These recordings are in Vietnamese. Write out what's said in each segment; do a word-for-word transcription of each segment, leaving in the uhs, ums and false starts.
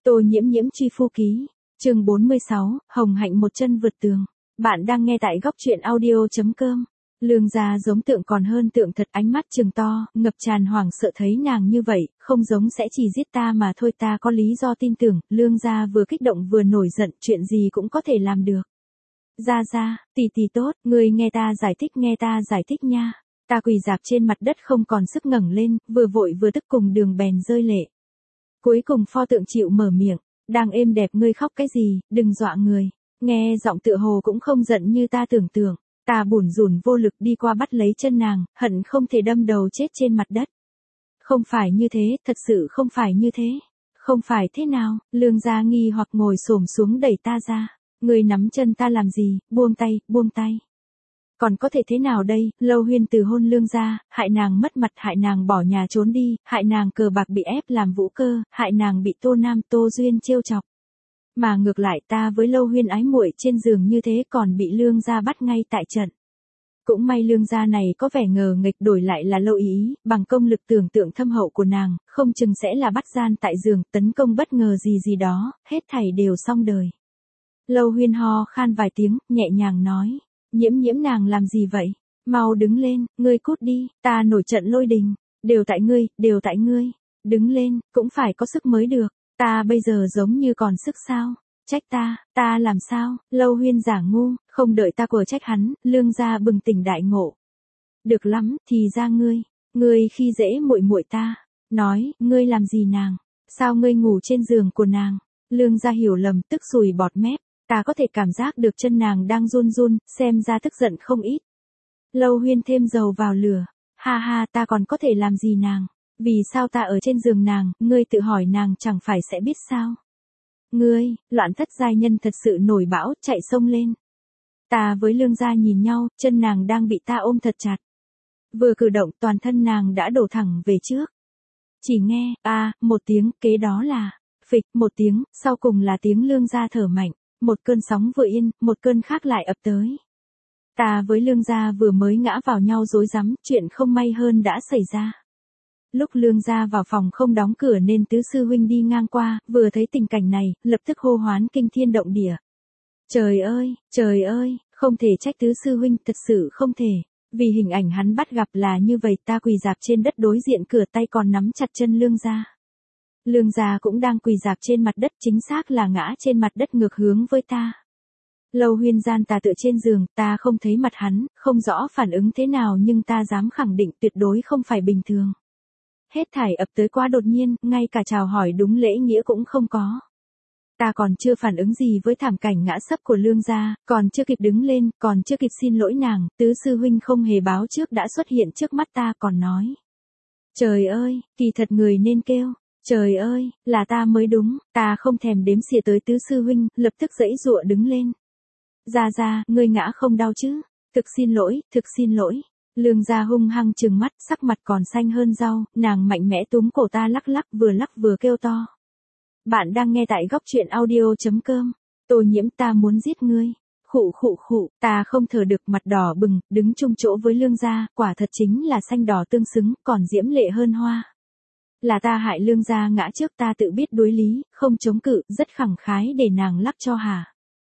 Tô Nhiễm Nhiễm truy phu ký, chương bốn mươi sáu, Hồng Hạnh một chân vượt tường. Bạn đang nghe tại góc truyện audio chấm com. Lương gia giống tượng còn hơn tượng thật, ánh mắt trừng to, ngập tràn hoảng sợ thấy nàng như vậy, không giống sẽ chỉ giết ta mà thôi, ta có lý do tin tưởng. Lương gia vừa kích động vừa nổi giận, chuyện gì cũng có thể làm được. Gia gia, tỷ tỷ tốt, ngươi nghe ta giải thích, nghe ta giải thích nha. Ta quỳ rạp trên mặt đất không còn sức ngẩng lên, vừa vội vừa tức cùng đường bèn rơi lệ. Cuối cùng pho tượng chịu mở miệng, đang êm đẹp, ngươi khóc cái gì, đừng dọa người. Nghe giọng tựa hồ cũng không giận như ta tưởng tượng. Ta bủn rủn vô lực đi qua bắt lấy chân nàng, hận không thể đâm đầu chết trên mặt đất. Không phải như thế, thật sự không phải như thế. Không phải thế nào? Lương gia nghi hoặc ngồi xổm xuống đẩy ta ra. Ngươi nắm chân ta làm gì? Buông tay, buông tay. Còn có thể thế nào đây? Lâu Huyên từ hôn Lương gia, hại nàng mất mặt, hại nàng bỏ nhà trốn đi, hại nàng cờ bạc bị ép làm vũ cơ, hại nàng bị Tô Nam Tô Duyên trêu chọc. Mà ngược lại ta với Lâu Huyên ái muội trên giường như thế còn bị Lương gia bắt ngay tại trận. Cũng may Lương gia này có vẻ ngờ nghịch, đổi lại là Lâu Ý, bằng công lực tưởng tượng thâm hậu của nàng, không chừng sẽ là bắt gian tại giường, tấn công bất ngờ gì gì đó, hết thảy đều xong đời. Lâu Huyên ho khan vài tiếng, nhẹ nhàng nói, Nhiễm Nhiễm nàng làm gì vậy? Mau đứng lên, ngươi cút đi, ta nổi trận lôi đình, đều tại ngươi, đều tại ngươi, đứng lên, cũng phải có sức mới được. Ta bây giờ giống như còn sức sao? Trách ta, ta làm sao? Lâu Huyên giả ngu, không đợi ta của trách hắn, Lương gia bừng tỉnh đại ngộ. Được lắm, thì ra ngươi, ngươi khi dễ muội muội ta. Nói, ngươi làm gì nàng? Sao ngươi ngủ trên giường của nàng? Lương gia hiểu lầm, tức sùi bọt mép. Ta có thể cảm giác được chân nàng đang run run, xem ra tức giận không ít. Lâu Huyên thêm dầu vào lửa. Ha ha, ta còn có thể làm gì nàng? Vì sao ta ở trên giường nàng, ngươi tự hỏi nàng chẳng phải sẽ biết sao? Ngươi, Loạn Thất giai nhân thật sự nổi bão, chạy xông lên. Ta với Lương gia nhìn nhau, chân nàng đang bị ta ôm thật chặt. Vừa cử động, toàn thân nàng đã đổ thẳng về trước. Chỉ nghe, a, à, một tiếng, kế đó là, phịch, một tiếng, sau cùng là tiếng Lương gia thở mạnh. Một cơn sóng vừa yên, một cơn khác lại ập tới. Ta với Lương gia vừa mới ngã vào nhau rối rắm, chuyện không may hơn đã xảy ra. Lúc Lương gia vào phòng không đóng cửa nên tứ sư huynh đi ngang qua, vừa thấy tình cảnh này, lập tức hô hoán kinh thiên động địa. Trời ơi, trời ơi, không thể trách tứ sư huynh, thật sự không thể. Vì hình ảnh hắn bắt gặp là như vậy, ta quỳ rạp trên đất đối diện cửa, tay còn nắm chặt chân Lương gia. Lương gia cũng đang quỳ rạp trên mặt đất, chính xác là ngã trên mặt đất ngược hướng với ta. Lâu Huyên gian tà tựa trên giường, ta không thấy mặt hắn, không rõ phản ứng thế nào nhưng ta dám khẳng định tuyệt đối không phải bình thường. Hết thảy ập tới quá đột nhiên, ngay cả chào hỏi đúng lễ nghĩa cũng không có. Ta còn chưa phản ứng gì với thảm cảnh ngã sấp của Lương gia, còn chưa kịp đứng lên, còn chưa kịp xin lỗi nàng, tứ sư huynh không hề báo trước đã xuất hiện trước mắt ta, còn nói. Trời ơi, kỳ thật người nên kêu. Trời ơi, là ta mới đúng, ta không thèm đếm xỉa tới tứ sư huynh, lập tức giãy giụa đứng lên. Gia gia, ngươi ngã không đau chứ? Thực xin lỗi, thực xin lỗi. Lương gia hung hăng trừng mắt, sắc mặt còn xanh hơn rau, nàng mạnh mẽ túm cổ ta lắc lắc, vừa lắc vừa kêu to. Bạn đang nghe tại góc truyện audio chấm com. Tô Nhiễm, ta muốn giết ngươi. Khụ khụ khụ, ta không thở được, mặt đỏ bừng, đứng chung chỗ với Lương gia, quả thật chính là xanh đỏ tương xứng, còn diễm lệ hơn hoa. Là ta hại Lương gia ngã trước, ta tự biết đối lý, không chống cự, rất khẳng khái để nàng lắc cho hả.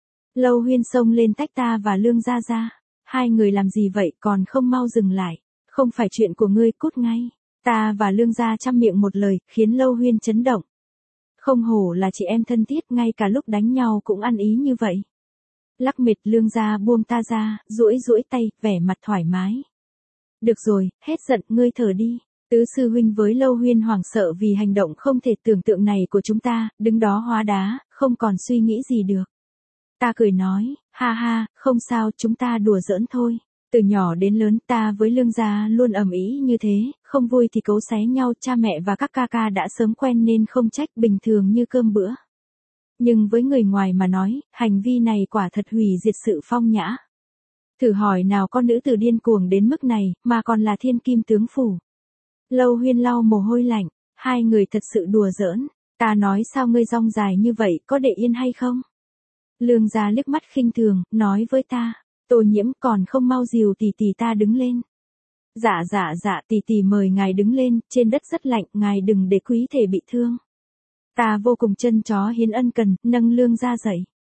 Lâu Huyên xông lên tách ta và Lương gia ra. Hai người làm gì vậy, còn không mau dừng lại. Không phải chuyện của ngươi, cút ngay. Ta và Lương gia chăm miệng một lời, khiến Lâu Huyên chấn động. Không hổ là chị em thân thiết, ngay cả lúc đánh nhau cũng ăn ý như vậy. Lắc mệt, Lương gia buông ta ra, duỗi duỗi tay, vẻ mặt thoải mái. Được rồi, hết giận, ngươi thở đi. Tứ sư huynh với Lâu Huyên hoảng sợ vì hành động không thể tưởng tượng này của chúng ta, đứng đó hóa đá, không còn suy nghĩ gì được. Ta cười nói, ha ha, không sao, chúng ta đùa giỡn thôi. Từ nhỏ đến lớn ta với Lương gia luôn ầm ĩ như thế, không vui thì cấu xé nhau, cha mẹ và các ca ca đã sớm quen nên không trách, bình thường như cơm bữa. Nhưng với người ngoài mà nói, hành vi này quả thật hủy diệt sự phong nhã. Thử hỏi nào con nữ tử điên cuồng đến mức này, mà còn là thiên kim tướng phủ. Lâu Huyên lau mồ hôi lạnh, hai người thật sự đùa giỡn, ta nói sao ngươi rong dài như vậy, có để yên hay không? Lương gia liếc mắt khinh thường, nói với ta, Tô Nhiễm còn không mau dìu tỷ tỷ ta đứng lên. Dạ dạ dạ, tỷ tỷ mời ngài đứng lên, trên đất rất lạnh, ngài đừng để quý thể bị thương. Ta vô cùng trân chó hiến ân cần, nâng Lương gia dậy.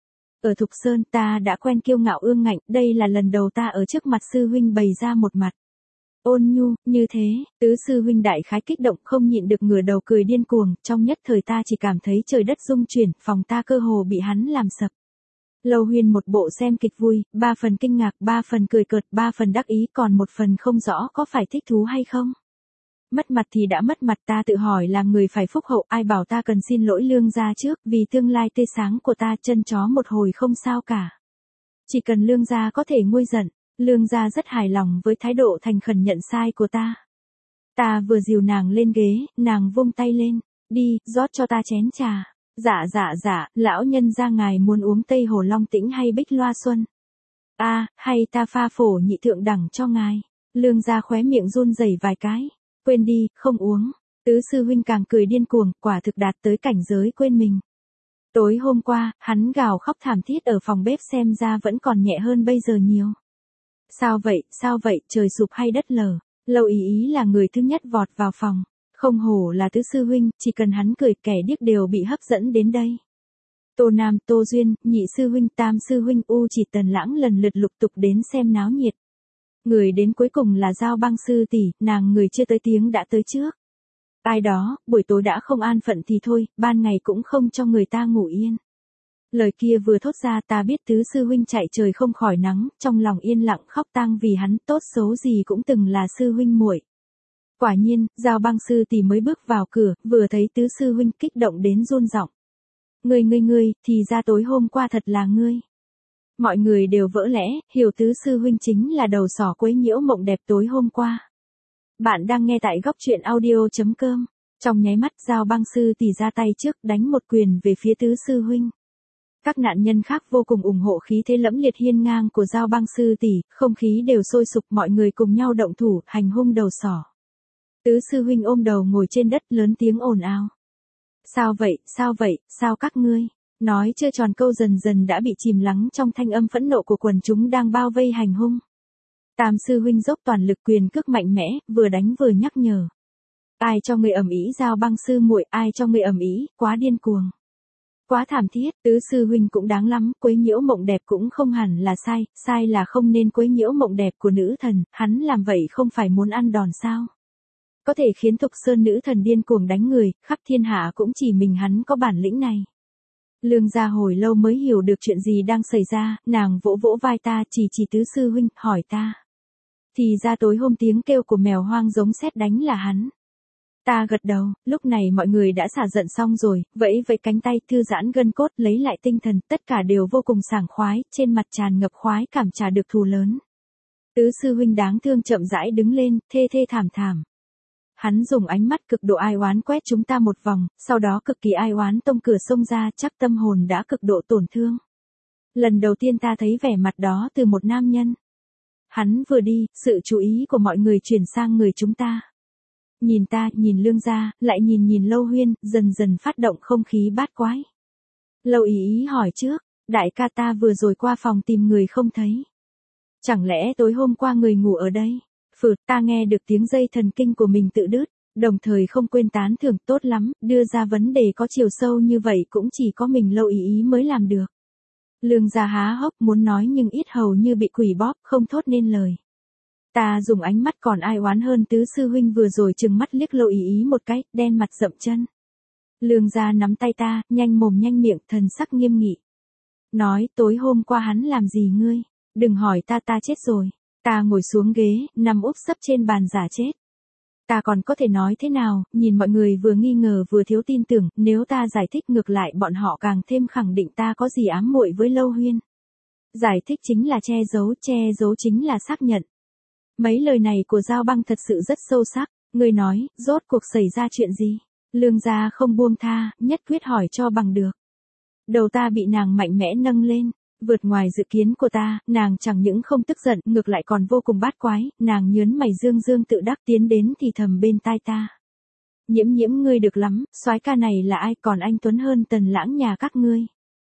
Ở Thục Sơn ta đã quen kiêu ngạo ương ngạnh, đây là lần đầu ta ở trước mặt sư huynh bày ra một mặt ôn nhu, như thế, tứ sư huynh đại khái kích động không nhịn được ngửa đầu cười điên cuồng, trong nhất thời ta chỉ cảm thấy trời đất rung chuyển, phòng ta cơ hồ bị hắn làm sập. Lâu Huyên một bộ xem kịch vui, ba phần kinh ngạc, ba phần cười cợt, ba phần đắc ý, còn một phần không rõ có phải thích thú hay không. Mất mặt thì đã mất mặt, ta tự hỏi làm người phải phúc hậu, ai bảo ta cần xin lỗi Lương gia trước, vì tương lai tươi sáng của ta, chân chó một hồi không sao cả. Chỉ cần Lương gia có thể nguôi giận. Lương gia rất hài lòng với thái độ thành khẩn nhận sai của ta. Ta vừa dìu nàng lên ghế, nàng vung tay lên, đi, rót cho ta chén trà. Dạ dạ dạ, lão nhân gia ngài muốn uống Tây Hồ Long Tĩnh hay Bích Loa Xuân? A, à, hay ta pha phổ nhị thượng đẳng cho ngài. Lương gia khóe miệng run rẩy vài cái. Quên đi, không uống. Tứ sư huynh càng cười điên cuồng, quả thực đạt tới cảnh giới quên mình. Tối hôm qua, hắn gào khóc thảm thiết ở phòng bếp xem ra vẫn còn nhẹ hơn bây giờ nhiều. Sao vậy, sao vậy, trời sụp hay đất lở? Lâu ý ý là người thứ nhất vọt vào phòng. Không hổ là tứ sư huynh, chỉ cần hắn cười kẻ điếc đều bị hấp dẫn đến đây. Tô Nam, Tô Duyên, nhị sư huynh, tam sư huynh, U Chỉ Tần Lãng lần lượt lục tục đến xem náo nhiệt. Người đến cuối cùng là Giao Băng sư tỷ, nàng người chưa tới tiếng đã tới trước. Ai đó, buổi tối đã không an phận thì thôi, ban ngày cũng không cho người ta ngủ yên. Lời kia vừa thốt ra ta biết tứ sư huynh chạy trời không khỏi nắng, trong lòng yên lặng khóc tang vì hắn tốt xấu gì cũng từng là sư huynh muội. Quả nhiên, Giao Băng sư tỷ mới bước vào cửa, vừa thấy tứ sư huynh kích động đến run giọng. Ngươi ngươi ngươi, thì ra tối hôm qua thật là ngươi. Mọi người đều vỡ lẽ, hiểu tứ sư huynh chính là đầu sỏ quấy nhiễu mộng đẹp tối hôm qua. Bạn đang nghe tại góc truyện audio chấm com. Trong nháy mắt Giao Băng sư tỷ ra tay trước đánh một quyền về phía tứ sư huynh. Các nạn nhân khác vô cùng ủng hộ khí thế lẫm liệt hiên ngang của Giao Băng sư tỷ, không khí đều sôi sục, mọi người cùng nhau động thủ, hành hung đầu sỏ. Tứ sư huynh ôm đầu ngồi trên đất lớn tiếng ồn ào. Sao vậy, sao vậy, sao các ngươi? Nói chưa tròn câu dần dần đã bị chìm lắng trong thanh âm phẫn nộ của quần chúng đang bao vây hành hung. Tam sư huynh dốc toàn lực quyền cước mạnh mẽ, vừa đánh vừa nhắc nhở. Ai cho người ầm ĩ Giao Băng sư muội, ai cho người ầm ĩ, quá điên cuồng. Quá thảm thiết, tứ sư huynh cũng đáng lắm, quấy nhiễu mộng đẹp cũng không hẳn là sai, sai là không nên quấy nhiễu mộng đẹp của nữ thần, hắn làm vậy không phải muốn ăn đòn sao. Có thể khiến Thục Sơn nữ thần điên cuồng đánh người, khắp thiên hạ cũng chỉ mình hắn có bản lĩnh này. Lương gia hồi lâu mới hiểu được chuyện gì đang xảy ra, nàng vỗ vỗ vai ta chỉ chỉ tứ sư huynh, hỏi ta. Thì ra tối hôm tiếng kêu của mèo hoang giống sét đánh là hắn. Ta gật đầu, lúc này mọi người đã xả giận xong rồi, vẫy vẫy cánh tay thư giãn gân cốt lấy lại tinh thần, tất cả đều vô cùng sảng khoái, trên mặt tràn ngập khoái cảm trả được thù lớn. Tứ sư huynh đáng thương chậm rãi đứng lên, thê thê thảm thảm. Hắn dùng ánh mắt cực độ ai oán quét chúng ta một vòng, sau đó cực kỳ ai oán tông cửa xông ra, chắc tâm hồn đã cực độ tổn thương. Lần đầu tiên ta thấy vẻ mặt đó từ một nam nhân. Hắn vừa đi, sự chú ý của mọi người chuyển sang người chúng ta. Nhìn ta, nhìn Lương gia, lại nhìn nhìn Lâu Huyên, dần dần phát động không khí bát quái. Lâu ý ý hỏi trước, đại ca ta vừa rồi qua phòng tìm người không thấy. Chẳng lẽ tối hôm qua người ngủ ở đây? Phượt, ta nghe được tiếng dây thần kinh của mình tự đứt, đồng thời không quên tán thưởng tốt lắm, đưa ra vấn đề có chiều sâu như vậy cũng chỉ có mình Lâu ý ý mới làm được. Lương gia há hốc muốn nói nhưng ít hầu như bị quỷ bóp, không thốt nên lời. Ta dùng ánh mắt còn ai oán hơn tứ sư huynh vừa rồi trừng mắt liếc Lâu ý ý một cái, đen mặt rậm chân. Lương gia nắm tay ta, nhanh mồm nhanh miệng, thần sắc nghiêm nghị. Nói, tối hôm qua hắn làm gì ngươi? Đừng hỏi ta, ta chết rồi. Ta ngồi xuống ghế, nằm úp sấp trên bàn giả chết. Ta còn có thể nói thế nào, nhìn mọi người vừa nghi ngờ vừa thiếu tin tưởng, nếu ta giải thích ngược lại bọn họ càng thêm khẳng định ta có gì ám muội với Lâu Huyên. Giải thích chính là che giấu, che giấu chính là xác nhận. Mấy lời này của Giao Băng thật sự rất sâu sắc, người nói, rốt cuộc xảy ra chuyện gì? Lương gia không buông tha, nhất quyết hỏi cho bằng được. Đầu ta bị nàng mạnh mẽ nâng lên. Vượt ngoài dự kiến của ta, nàng chẳng những không tức giận, ngược lại còn vô cùng bát quái, nàng nhớn mày dương dương tự đắc tiến đến thì thầm bên tai ta. Nhiễm nhiễm ngươi được lắm, soái ca này là ai còn anh tuấn hơn Tần Lãng nhà các ngươi.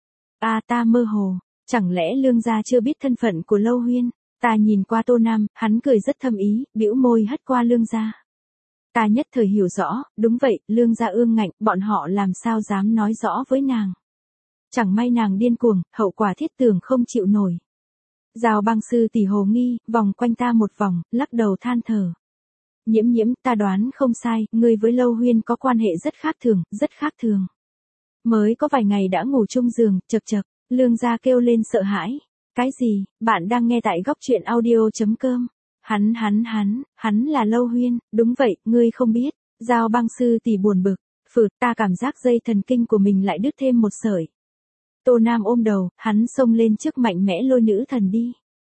À ta mơ hồ, chẳng lẽ Lương gia chưa biết thân phận của Lâu Huyên, ta nhìn qua Tô Nam, hắn cười rất thâm ý, bĩu môi hất qua Lương gia. Ta nhất thời hiểu rõ, đúng vậy, Lương gia ương ngạnh, bọn họ làm sao dám nói rõ với nàng. Chẳng may nàng điên cuồng, hậu quả thiết tưởng không chịu nổi. Giao Băng sư tỷ hồ nghi, vòng quanh ta một vòng, lắc đầu than thở. Nhiễm nhiễm, ta đoán không sai, ngươi với Lâu Huyên có quan hệ rất khác thường, rất khác thường. Mới có vài ngày đã ngủ chung giường, chật chật, Lương gia kêu lên sợ hãi. Cái gì, bạn đang nghe tại góc truyện audio.com. Hắn hắn hắn, hắn là Lâu Huyên, đúng vậy, ngươi không biết. Giao Băng sư tỷ buồn bực, phừ, ta cảm giác dây thần kinh của mình lại đứt thêm một sợi. Tô Nam ôm đầu, hắn xông lên trước mạnh mẽ lôi nữ thần đi.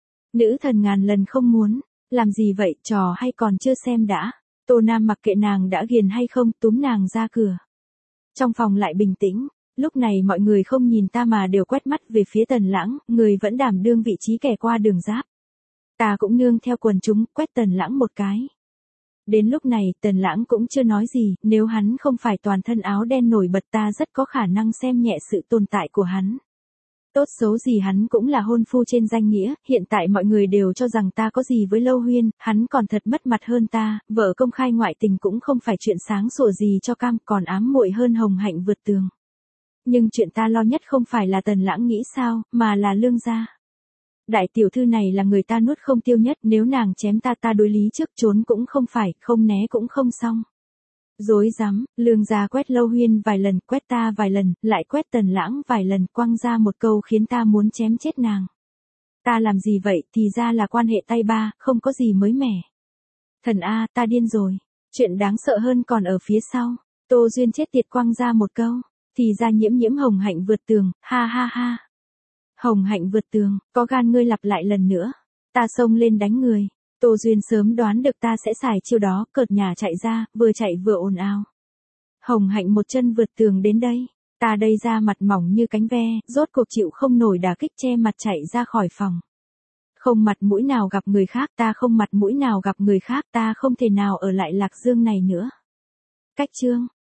Nữ thần ngàn lần không muốn, làm gì vậy, trò hay còn chưa xem đã. Tô Nam mặc kệ nàng đã ghiền hay không, túm nàng ra cửa. Trong phòng lại bình tĩnh, lúc này mọi người không nhìn ta mà đều quét mắt về phía Tần Lãng, người vẫn đảm đương vị trí kẻ qua đường giáp. Ta cũng nương theo quần chúng, quét Tần Lãng một cái. Đến lúc này, Tần Lãng cũng chưa nói gì, nếu hắn không phải toàn thân áo đen nổi bật ta rất có khả năng xem nhẹ sự tồn tại của hắn. Tốt xấu gì hắn cũng là hôn phu trên danh nghĩa, hiện tại mọi người đều cho rằng ta có gì với Lâu Huyên, hắn còn thật mất mặt hơn ta, vợ công khai ngoại tình cũng không phải chuyện sáng sủa gì cho cam, còn ám muội hơn Hồng Hạnh vượt tường. Nhưng chuyện ta lo nhất không phải là Tần Lãng nghĩ sao, mà là Lương gia. Đại tiểu thư này là người ta nuốt không tiêu nhất, nếu nàng chém ta ta đối lý trước, trốn cũng không phải, không né cũng không xong. Dối rắm, Lương gia quét Lâu Huyên vài lần, quét ta vài lần, lại quét Tần Lãng vài lần, quăng ra một câu khiến ta muốn chém chết nàng. Ta làm gì vậy, thì ra là quan hệ tay ba, không có gì mới mẻ. Thần A, ta điên rồi. Chuyện đáng sợ hơn còn ở phía sau. Tô Duyên chết tiệt quăng ra một câu. Thì ra nhiễm nhiễm Hồng Hạnh vượt tường, ha ha ha. Hồng Hạnh vượt tường, có gan ngươi lặp lại lần nữa. Ta xông lên đánh người. Tô Duyên sớm đoán được ta sẽ xài chiêu đó, cợt nhà chạy ra, vừa chạy vừa ồn ào. Hồng Hạnh một chân vượt tường đến đây. Ta đây ra mặt mỏng như cánh ve, rốt cuộc chịu không nổi đả kích, che mặt chạy ra khỏi phòng. Không mặt mũi nào gặp người khác, ta không mặt mũi nào gặp người khác, ta không thể nào ở lại Lạc Dương này nữa. Cách chương.